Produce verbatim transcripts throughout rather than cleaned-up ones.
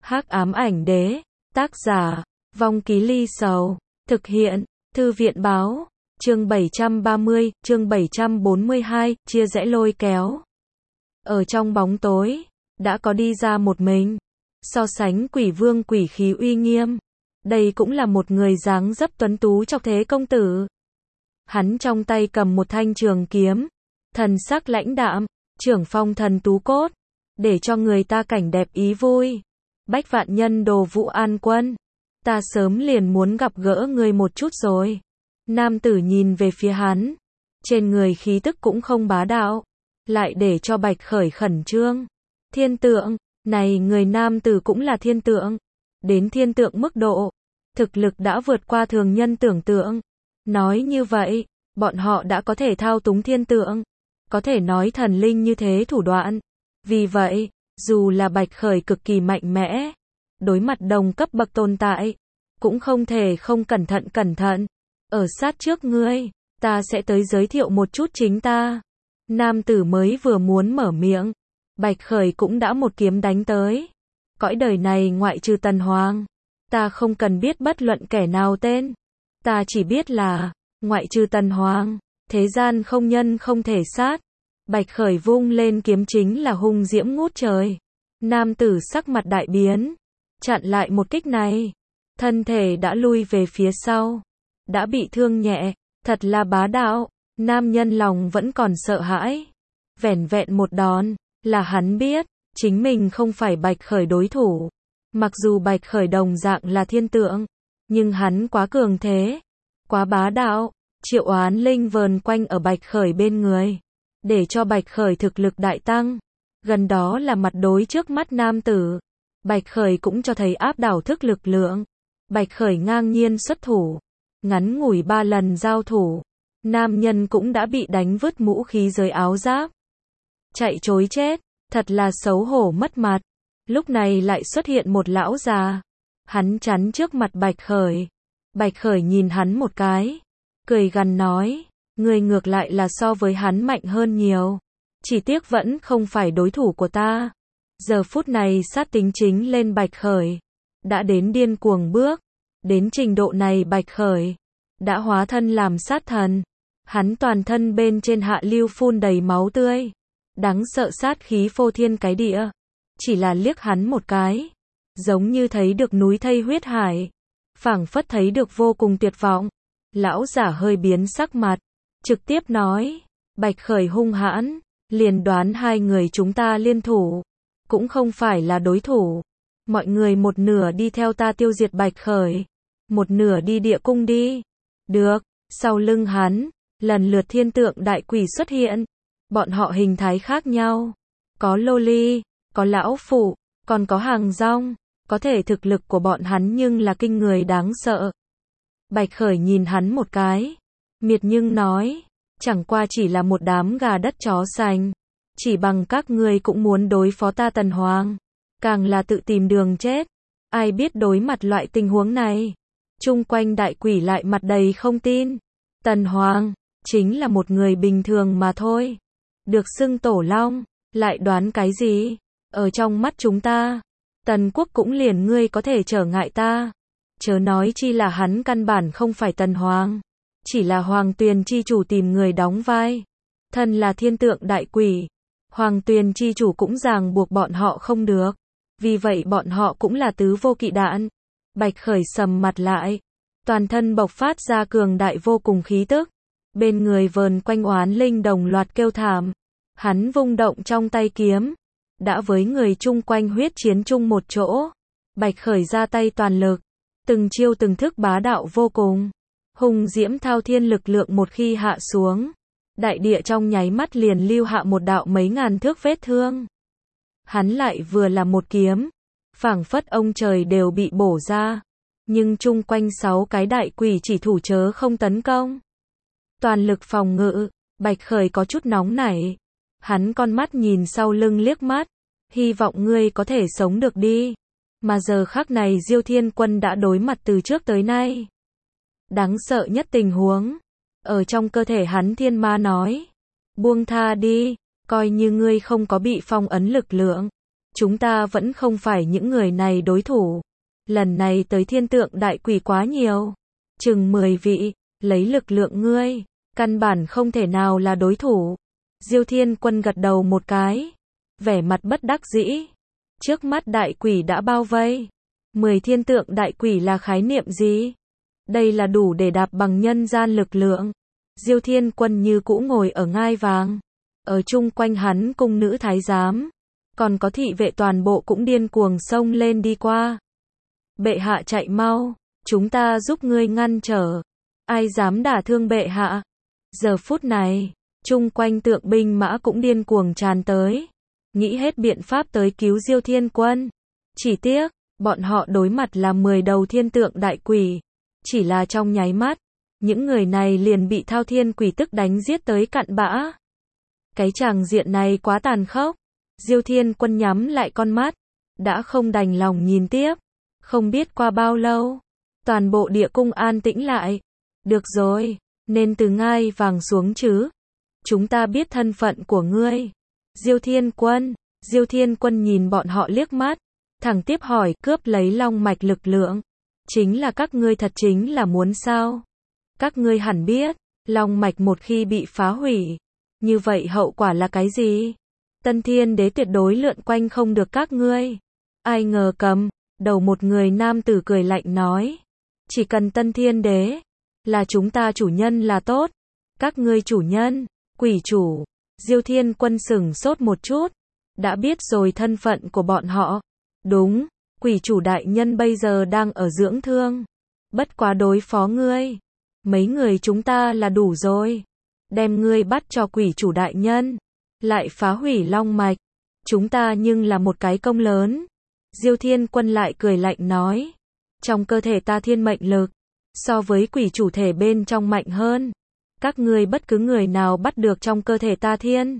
Hắc ám ảnh đế, tác giả, Vong Ký Ly Sầu, thực hiện, Thư viện báo, chương bảy trăm ba mươi, chương bảy trăm bốn mươi hai, chia rẽ lôi kéo. Ở trong bóng tối, đã có đi ra một mình, so sánh quỷ vương quỷ khí uy nghiêm. Đây cũng là một người dáng dấp tuấn tú chọc thế công tử. Hắn trong tay cầm một thanh trường kiếm, thần sắc lãnh đạm, trưởng phong thần tú cốt, để cho người ta cảnh đẹp ý vui. Bách vạn nhân đồ Vũ An Quân, ta sớm liền muốn gặp gỡ ngươi một chút rồi. Nam tử nhìn về phía hắn, trên người khí tức cũng không bá đạo, lại để cho Bạch Khởi khẩn trương. Thiên tượng, này người nam tử cũng là thiên tượng, đến thiên tượng mức độ, thực lực đã vượt qua thường nhân tưởng tượng. Nói như vậy, bọn họ đã có thể thao túng thiên tượng, có thể nói thần linh như thế thủ đoạn. Vì vậy, dù là Bạch Khởi cực kỳ mạnh mẽ, đối mặt đồng cấp bậc tồn tại, cũng không thể không cẩn thận cẩn thận. Ở sát trước ngươi, ta sẽ tới giới thiệu một chút chính ta. Nam tử mới vừa muốn mở miệng, Bạch Khởi cũng đã một kiếm đánh tới. Cõi đời này ngoại trừ Tần Hoàng, ta không cần biết bất luận kẻ nào tên. Ta chỉ biết là, ngoại trừ Tần Hoàng, thế gian không nhân không thể sát. Bạch Khởi vung lên kiếm chính là hung diễm ngút trời. Nam tử sắc mặt đại biến, chặn lại một kích này. Thân thể đã lui về phía sau, đã bị thương nhẹ, thật là bá đạo. Nam nhân lòng vẫn còn sợ hãi. Vẻn vẹn một đòn, là hắn biết, chính mình không phải Bạch Khởi đối thủ. Mặc dù Bạch Khởi đồng dạng là thiên tượng, nhưng hắn quá cường thế, quá bá đạo. Triệu Oán Linh vờn quanh ở Bạch Khởi bên người, để cho Bạch Khởi thực lực đại tăng. Gần đó là mặt đối trước mắt nam tử, Bạch Khởi cũng cho thấy áp đảo thức lực lượng. Bạch Khởi ngang nhiên xuất thủ, ngắn ngủi ba lần giao thủ, nam nhân cũng đã bị đánh vứt mũ khí dưới áo giáp. Chạy trối chết, thật là xấu hổ mất mặt. Lúc này lại xuất hiện một lão già, hắn chắn trước mặt Bạch Khởi. Bạch Khởi nhìn hắn một cái, cười gằn nói, người ngược lại là so với hắn mạnh hơn nhiều, chỉ tiếc vẫn không phải đối thủ của ta. Giờ phút này sát tính chính lên Bạch Khởi, đã đến điên cuồng bước, đến trình độ này Bạch Khởi đã hóa thân làm sát thần. Hắn toàn thân bên trên hạ lưu phun đầy máu tươi, đáng sợ sát khí phô thiên cái địa. Chỉ là liếc hắn một cái, giống như thấy được núi thây huyết hải, phảng phất thấy được vô cùng tuyệt vọng. Lão giả hơi biến sắc mặt, trực tiếp nói, Bạch Khởi hung hãn, liền đoán hai người chúng ta liên thủ, cũng không phải là đối thủ. Mọi người một nửa đi theo ta tiêu diệt Bạch Khởi, một nửa đi địa cung đi. Được, sau lưng hắn, lần lượt thiên tượng đại quỷ xuất hiện. Bọn họ hình thái khác nhau, có lô ly, có lão phụ, còn có hàng rong. Có thể thực lực của bọn hắn nhưng là kinh người đáng sợ. Bạch Khởi nhìn hắn một cái, miệt nhưng nói, chẳng qua chỉ là một đám gà đất chó sành, chỉ bằng các ngươi cũng muốn đối phó ta Tần Hoàng, càng là tự tìm đường chết. Ai biết đối mặt loại tình huống này, chung quanh đại quỷ lại mặt đầy không tin. Tần Hoàng chính là một người bình thường mà thôi, được xưng tổ long, lại đoán cái gì? Ở trong mắt chúng ta, Tần quốc cũng liền ngươi có thể trở ngại ta, chớ nói chi là hắn căn bản không phải Tần Hoàng, chỉ là Hoàng Tuyền chi chủ tìm người đóng vai. Thân là thiên tượng đại quỷ, Hoàng Tuyền chi chủ cũng ràng buộc bọn họ không được, vì vậy bọn họ cũng là tứ vô kỵ đạn. Bạch Khởi sầm mặt lại, toàn thân bộc phát ra cường đại vô cùng khí tức, bên người vờn quanh oán linh đồng loạt kêu thảm. Hắn vung động trong tay kiếm, đã với người chung quanh huyết chiến chung một chỗ. Bạch Khởi ra tay toàn lực, từng chiêu từng thức bá đạo vô cùng, hùng diễm thao thiên lực lượng một khi hạ xuống, đại địa trong nháy mắt liền lưu hạ một đạo mấy ngàn thước vết thương. Hắn lại vừa là một kiếm, phảng phất ông trời đều bị bổ ra, nhưng chung quanh sáu cái đại quỷ chỉ thủ chớ không tấn công, toàn lực phòng ngự. Bạch Khởi có chút nóng nảy, hắn con mắt nhìn sau lưng liếc mắt, hy vọng ngươi có thể sống được đi. Mà giờ khắc này Diêu Thiên Quân đã đối mặt từ trước tới nay đáng sợ nhất tình huống. Ở trong cơ thể hắn thiên ma nói, buông tha đi, coi như ngươi không có bị phong ấn lực lượng, chúng ta vẫn không phải những người này đối thủ. Lần này tới thiên tượng đại quỷ quá nhiều. Chừng mười vị, lấy lực lượng ngươi, căn bản không thể nào là đối thủ. Diêu Thiên Quân gật đầu một cái, vẻ mặt bất đắc dĩ. Trước mắt đại quỷ đã bao vây. Mười thiên tượng đại quỷ là khái niệm gì? Đây là đủ để đạp bằng nhân gian lực lượng. Diêu Thiên Quân như cũ ngồi ở ngai vàng. Ở chung quanh hắn cung nữ thái giám. Còn có thị vệ toàn bộ cũng điên cuồng xông lên đi qua. Bệ hạ chạy mau, chúng ta giúp ngươi ngăn trở. Ai dám đả thương bệ hạ? Giờ phút này, chung quanh tượng binh mã cũng điên cuồng tràn tới. Nghĩ hết biện pháp tới cứu Diêu Thiên Quân. Chỉ tiếc, bọn họ đối mặt là mười đầu thiên tượng đại quỷ. Chỉ là trong nháy mắt, những người này liền bị thao thiên quỷ tức đánh giết tới cặn bã. Cái tràng diện này quá tàn khốc. Diêu Thiên Quân nhắm lại con mắt, đã không đành lòng nhìn tiếp. Không biết qua bao lâu, toàn bộ địa cung an tĩnh lại. Được rồi, nên từ ngai vàng xuống chứ. Chúng ta biết thân phận của ngươi. Diêu Thiên Quân, Diêu Thiên Quân nhìn bọn họ liếc mắt, thẳng tiếp hỏi, cướp lấy long mạch lực lượng. Chính là các ngươi thật chính là muốn sao? Các ngươi hẳn biết, long mạch một khi bị phá hủy, như vậy hậu quả là cái gì? Tân Thiên Đế tuyệt đối lượn quanh không được các ngươi. Ai ngờ cầm đầu một người nam tử cười lạnh nói, chỉ cần Tân Thiên Đế là chúng ta chủ nhân là tốt. Các ngươi chủ nhân, quỷ chủ. Diêu Thiên Quân sửng sốt một chút, đã biết rồi thân phận của bọn họ. Đúng, quỷ chủ đại nhân bây giờ đang ở dưỡng thương. Bất quá đối phó ngươi, mấy người chúng ta là đủ rồi. Đem ngươi bắt cho quỷ chủ đại nhân, lại phá hủy long mạch. Chúng ta nhưng là một cái công lớn. Diêu Thiên Quân lại cười lạnh nói, trong cơ thể ta thiên mệnh lực, so với quỷ chủ thể bên trong mạnh hơn. Các ngươi bất cứ người nào bắt được trong cơ thể ta thiên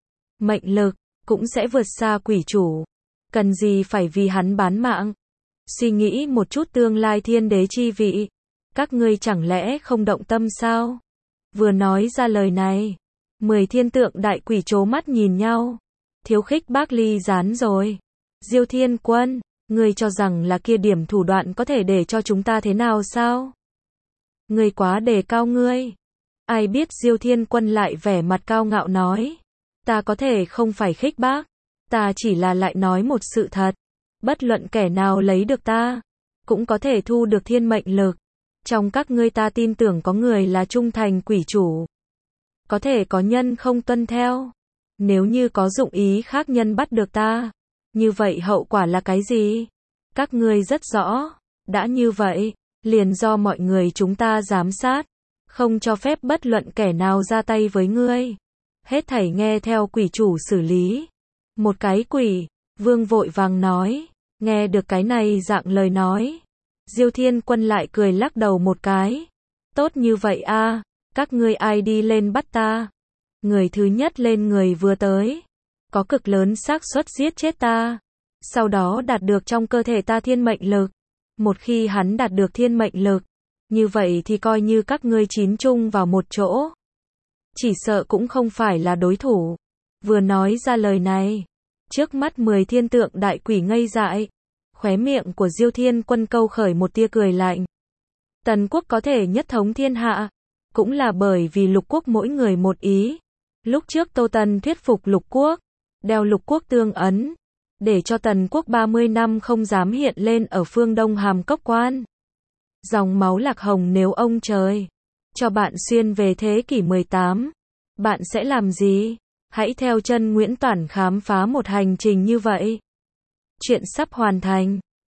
mệnh lực, cũng sẽ vượt xa quỷ chủ. Cần gì phải vì hắn bán mạng? Suy nghĩ một chút tương lai thiên đế chi vị. Các ngươi chẳng lẽ không động tâm sao? Vừa nói ra lời này, mười thiên tượng đại quỷ trố mắt nhìn nhau. Thiếu khích bác ly gián rồi. Diêu Thiên Quân, ngươi cho rằng là kia điểm thủ đoạn có thể để cho chúng ta thế nào sao? Ngươi quá đề cao ngươi. Ai biết Diêu Thiên Quân lại vẻ mặt cao ngạo nói, ta có thể không phải khích bác, ta chỉ là lại nói một sự thật. Bất luận kẻ nào lấy được ta, cũng có thể thu được thiên mệnh lực. Trong các ngươi ta tin tưởng có người là trung thành quỷ chủ. Có thể có nhân không tuân theo. Nếu như có dụng ý khác nhân bắt được ta, như vậy hậu quả là cái gì? Các ngươi rất rõ. Đã như vậy, liền do mọi người chúng ta giám sát, không cho phép bất luận kẻ nào ra tay với ngươi. Hết thảy nghe theo quỷ chủ xử lý. Một cái quỷ, vương vội vàng nói. Nghe được cái này dạng lời nói, Diêu Thiên Quân lại cười lắc đầu một cái. Tốt như vậy a, các ngươi ai đi lên bắt ta? Người thứ nhất lên người vừa tới, có cực lớn xác suất giết chết ta. Sau đó đạt được trong cơ thể ta thiên mệnh lực. Một khi hắn đạt được thiên mệnh lực, như vậy thì coi như các ngươi chín chung vào một chỗ, chỉ sợ cũng không phải là đối thủ. Vừa nói ra lời này, trước mắt mười thiên tượng đại quỷ ngây dại. Khóe miệng của Diêu Thiên Quân câu khởi một tia cười lạnh. Tần quốc có thể nhất thống thiên hạ, cũng là bởi vì lục quốc mỗi người một ý. Lúc trước Tô Tần thuyết phục lục quốc, đeo lục quốc tương ấn, để cho Tần quốc ba mươi năm không dám hiện lên ở phương Đông Hàm Cốc Quan. Dòng máu lạc hồng nếu ông trời cho bạn xuyên về thế kỷ mười tám, bạn sẽ làm gì? Hãy theo chân Nguyễn Toản khám phá một hành trình như vậy. Chuyện sắp hoàn thành.